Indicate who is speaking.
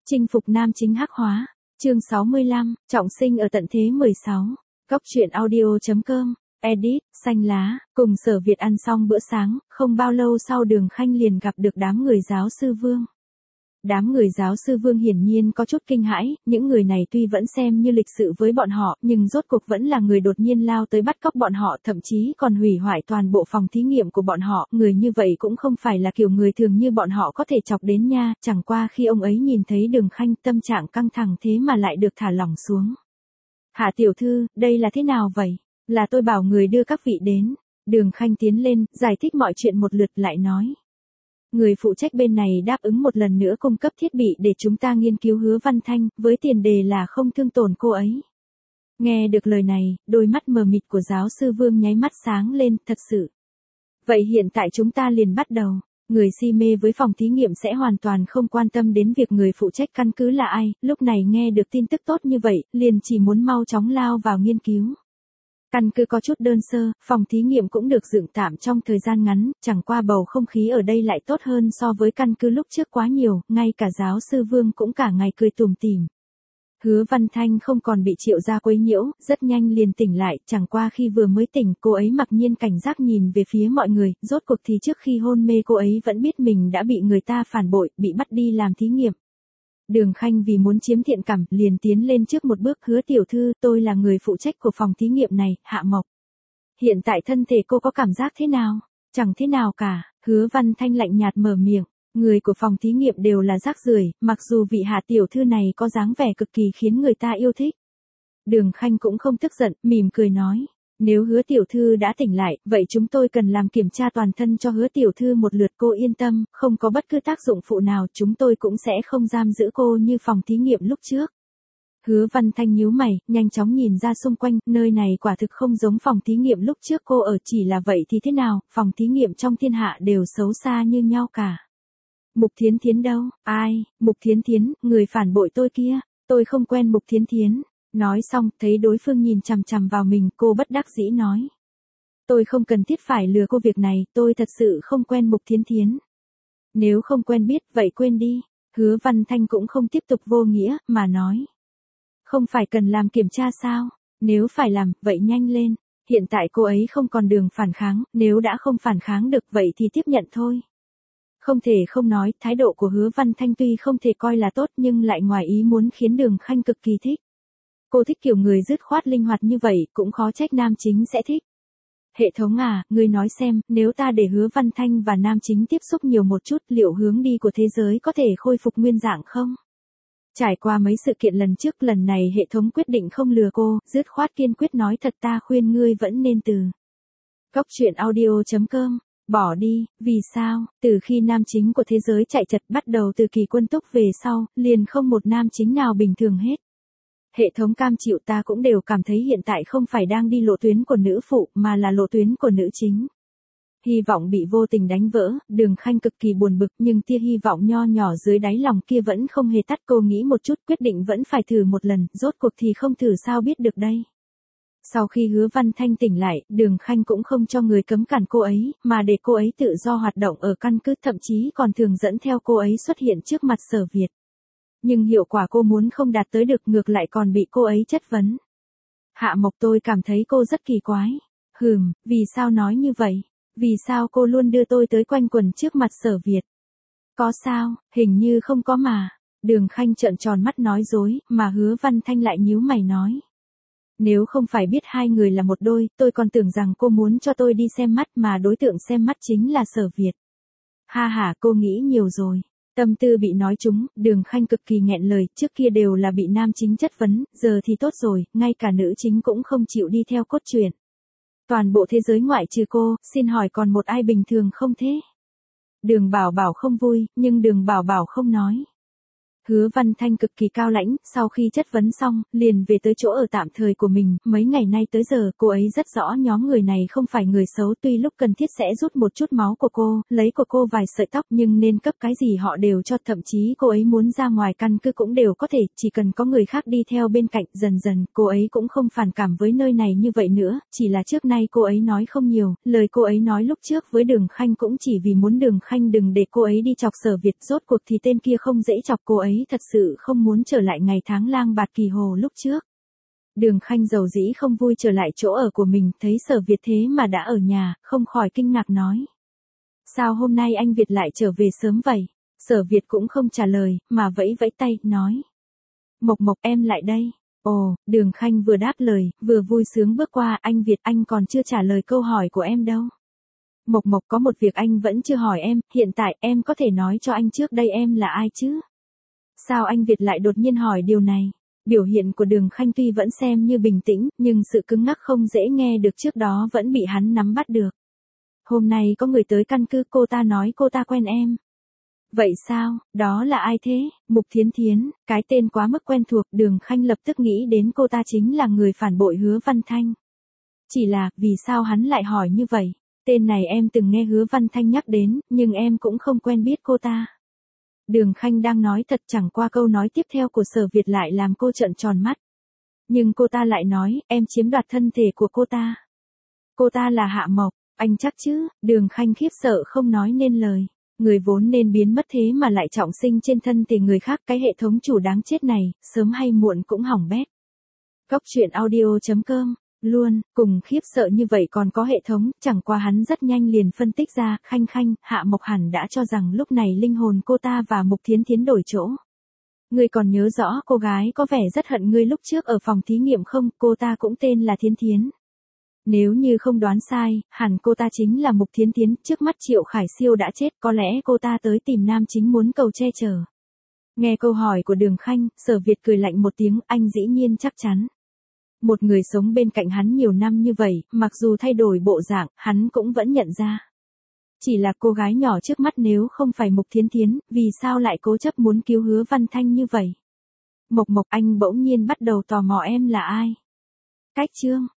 Speaker 1: Chinh phục nam chính hắc hóa. Chương 65, trọng sinh ở tận thế 16. Góc truyện audio.com. Edit, xanh lá, cùng Sở Việt ăn xong bữa sáng, không bao lâu sau Đường Khanh liền gặp được đám người giáo sư Vương. Đám người giáo sư Vương hiển nhiên có chút kinh hãi, những người này tuy vẫn xem như lịch sự với bọn họ, nhưng rốt cuộc vẫn là người đột nhiên lao tới bắt cóc bọn họ, thậm chí còn hủy hoại toàn bộ phòng thí nghiệm của bọn họ, người như vậy cũng không phải là kiểu người thường như bọn họ có thể chọc đến nha, chẳng qua khi ông ấy nhìn thấy Đường Khanh tâm trạng căng thẳng thế mà lại được thả lỏng xuống. Hạ tiểu thư, đây là thế nào vậy? Là tôi bảo người đưa các vị đến. Đường Khanh tiến lên, giải thích mọi chuyện một lượt lại nói. Người phụ trách bên này đáp ứng một lần nữa cung cấp thiết bị để chúng ta nghiên cứu Hứa Văn Thanh, với tiền đề là không thương tổn cô ấy. Nghe được lời này, đôi mắt mờ mịt của giáo sư Vương nháy mắt sáng lên, thật sự. Vậy hiện tại chúng ta liền bắt đầu. Người si mê với phòng thí nghiệm sẽ hoàn toàn không quan tâm đến việc người phụ trách căn cứ là ai, lúc này nghe được tin tức tốt như vậy, liền chỉ muốn mau chóng lao vào nghiên cứu. Căn cứ có chút đơn sơ, phòng thí nghiệm cũng được dựng tạm trong thời gian ngắn, chẳng qua bầu không khí ở đây lại tốt hơn so với căn cứ lúc trước quá nhiều, ngay cả giáo sư Vương cũng cả ngày cười tủm tỉm. Hứa Văn Thanh không còn bị Triệu gia quấy nhiễu, rất nhanh liền tỉnh lại, chẳng qua khi vừa mới tỉnh cô ấy mặc nhiên cảnh giác nhìn về phía mọi người, rốt cuộc thì trước khi hôn mê cô ấy vẫn biết mình đã bị người ta phản bội, bị bắt đi làm thí nghiệm. Đường Khanh vì muốn chiếm thiện cảm, liền tiến lên trước một bước, Hứa tiểu thư, tôi là người phụ trách của phòng thí nghiệm này, Hạ Mộc. Hiện tại thân thể cô có cảm giác thế nào? Chẳng thế nào cả, Hứa Văn Thanh lạnh nhạt mở miệng, người của phòng thí nghiệm đều là rác rưởi, mặc dù vị Hạ tiểu thư này có dáng vẻ cực kỳ khiến người ta yêu thích. Đường Khanh cũng không tức giận, mỉm cười nói. Nếu Hứa tiểu thư đã tỉnh lại, vậy chúng tôi cần làm kiểm tra toàn thân cho Hứa tiểu thư một lượt, cô yên tâm, không có bất cứ tác dụng phụ nào, chúng tôi cũng sẽ không giam giữ cô như phòng thí nghiệm lúc trước. Hứa Văn Thanh nhíu mày, nhanh chóng nhìn ra xung quanh, nơi này quả thực không giống phòng thí nghiệm lúc trước cô ở, chỉ là vậy thì thế nào, phòng thí nghiệm trong thiên hạ đều xấu xa như nhau cả. Mục Thiến Thiến đâu? Ai? Mục Thiến Thiến, người phản bội tôi kia, tôi không quen Mục Thiến Thiến. Nói xong, thấy đối phương nhìn chằm chằm vào mình, cô bất đắc dĩ nói. Tôi không cần thiết phải lừa cô việc này, tôi thật sự không quen Mục Thiến Thiến. Nếu không quen biết, vậy quên đi. Hứa Văn Thanh cũng không tiếp tục vô nghĩa, mà nói. Không phải cần làm kiểm tra sao? Nếu phải làm, vậy nhanh lên. Hiện tại cô ấy không còn đường phản kháng, nếu đã không phản kháng được vậy thì tiếp nhận thôi. Không thể không nói, thái độ của Hứa Văn Thanh tuy không thể coi là tốt nhưng lại ngoài ý muốn khiến Đường Khanh cực kỳ thích. Cô thích kiểu người dứt khoát linh hoạt như vậy, cũng khó trách nam chính sẽ thích. Hệ thống à, ngươi nói xem, nếu ta để Hứa Văn Thanh và nam chính tiếp xúc nhiều một chút, liệu hướng đi của thế giới có thể khôi phục nguyên dạng không? Trải qua mấy sự kiện lần trước, lần này hệ thống quyết định không lừa cô, dứt khoát kiên quyết nói thật, ta khuyên ngươi vẫn nên từ. Góc truyện audio.com. Bỏ đi, vì sao? Từ khi nam chính của thế giới chạy chật, bắt đầu từ Kỳ Quân Túc về sau, liền không một nam chính nào bình thường hết. Hệ thống cam chịu, ta cũng đều cảm thấy hiện tại không phải đang đi lộ tuyến của nữ phụ, mà là lộ tuyến của nữ chính. Hy vọng bị vô tình đánh vỡ, Đường Khanh cực kỳ buồn bực, nhưng tia hy vọng nho nhỏ dưới đáy lòng kia vẫn không hề tắt, cô nghĩ một chút, quyết định vẫn phải thử một lần, rốt cuộc thì không thử sao biết được đây. Sau khi Hứa Văn Thanh tỉnh lại, Đường Khanh cũng không cho người cấm cản cô ấy, mà để cô ấy tự do hoạt động ở căn cứ, thậm chí còn thường dẫn theo cô ấy xuất hiện trước mặt Sở Việt. Nhưng hiệu quả cô muốn không đạt tới được, ngược lại còn bị cô ấy chất vấn. Hạ Mộc, tôi cảm thấy cô rất kỳ quái. Vì sao nói như vậy? Vì sao cô luôn đưa tôi tới quanh quẩn trước mặt Sở Việt? Có sao, hình như không có mà. Đường Khanh trợn tròn mắt nói dối, mà Hứa Văn Thanh lại nhíu mày nói. Nếu không phải biết hai người là một đôi, tôi còn tưởng rằng cô muốn cho tôi đi xem mắt, mà đối tượng xem mắt chính là Sở Việt. Ha ha, cô nghĩ nhiều rồi. Tâm tư bị nói trúng, Đường Khanh cực kỳ nghẹn lời, trước kia đều là bị nam chính chất vấn, giờ thì tốt rồi, ngay cả nữ chính cũng không chịu đi theo cốt truyện. Toàn bộ thế giới ngoại trừ cô, xin hỏi còn một ai bình thường không thế? Đường Bảo Bảo không vui, nhưng Đường Bảo Bảo không nói. Hứa Văn Thanh cực kỳ cao lãnh, sau khi chất vấn xong, liền về tới chỗ ở tạm thời của mình, mấy ngày nay tới giờ, cô ấy rất rõ nhóm người này không phải người xấu, tuy lúc cần thiết sẽ rút một chút máu của cô, lấy của cô vài sợi tóc, nhưng nên cấp cái gì họ đều cho, thậm chí cô ấy muốn ra ngoài căn cứ cũng đều có thể, chỉ cần có người khác đi theo bên cạnh, dần dần, cô ấy cũng không phản cảm với nơi này như vậy nữa, chỉ là trước nay cô ấy nói không nhiều, lời cô ấy nói lúc trước với Đường Khanh cũng chỉ vì muốn Đường Khanh đừng để cô ấy đi chọc Sở Việt, rốt cuộc thì tên kia không dễ chọc cô ấy, ấy thật sự không muốn trở lại ngày tháng lang bạt kỳ hồ lúc trước. Đường Khanh dầu dĩ không vui trở lại chỗ ở của mình, thấy Sở Việt thế mà đã ở nhà, không khỏi kinh ngạc nói. Sao hôm nay anh Việt lại trở về sớm vậy? Sở Việt cũng không trả lời, mà vẫy vẫy tay, nói. Mộc Mộc em lại đây. Ồ, Đường Khanh vừa đáp lời, vừa vui sướng bước qua, anh Việt anh còn chưa trả lời câu hỏi của em đâu. Mộc Mộc có một việc anh vẫn chưa hỏi em, hiện tại em có thể nói cho anh trước đây em là ai chứ? Sao anh Việt lại đột nhiên hỏi điều này? Biểu hiện của Đường Khanh tuy vẫn xem như bình tĩnh, nhưng sự cứng ngắc không dễ nghe được trước đó vẫn bị hắn nắm bắt được. Hôm nay có người tới căn cứ, cô ta nói cô ta quen em. Vậy sao, đó là ai thế? Mục Thiến Thiến, cái tên quá mức quen thuộc, Đường Khanh lập tức nghĩ đến cô ta chính là người phản bội Hứa Văn Thanh. Chỉ là, vì sao hắn lại hỏi như vậy? Tên này em từng nghe Hứa Văn Thanh nhắc đến, nhưng em cũng không quen biết cô ta. Đường Khanh đang nói thật, chẳng qua câu nói tiếp theo của Sở Việt lại làm cô trợn tròn mắt. Nhưng cô ta lại nói, em chiếm đoạt thân thể của cô ta. Cô ta là Hạ Mộc, anh chắc chứ? Đường Khanh khiếp sợ không nói nên lời. Người vốn nên biến mất thế mà lại trọng sinh trên thân thể người khác, cái hệ thống chủ đáng chết này, sớm hay muộn cũng hỏng bét. Góc truyện audio.com, luôn, cùng khiếp sợ như vậy còn có hệ thống, chẳng qua hắn rất nhanh liền phân tích ra, Khanh, Hạ Mộc hẳn đã cho rằng lúc này linh hồn cô ta và Mục Thiến Thiến đổi chỗ. Ngươi còn nhớ rõ cô gái có vẻ rất hận ngươi lúc trước ở phòng thí nghiệm không, cô ta cũng tên là Thiến Thiến. Nếu như không đoán sai, hẳn cô ta chính là Mục Thiến Thiến, trước mắt Triệu Khải Siêu đã chết, có lẽ cô ta tới tìm nam chính muốn cầu che chở. Nghe câu hỏi của Đường Khanh, Sở Việt cười lạnh một tiếng, anh dĩ nhiên chắc chắn. Một người sống bên cạnh hắn nhiều năm như vậy, mặc dù thay đổi bộ dạng, hắn cũng vẫn nhận ra. Chỉ là cô gái nhỏ trước mắt nếu không phải Mục Thiến Thiến, vì sao lại cố chấp muốn cứu Hứa Văn Thanh như vậy? Mộc Mộc anh bỗng nhiên bắt đầu tò mò em là ai? Cách chương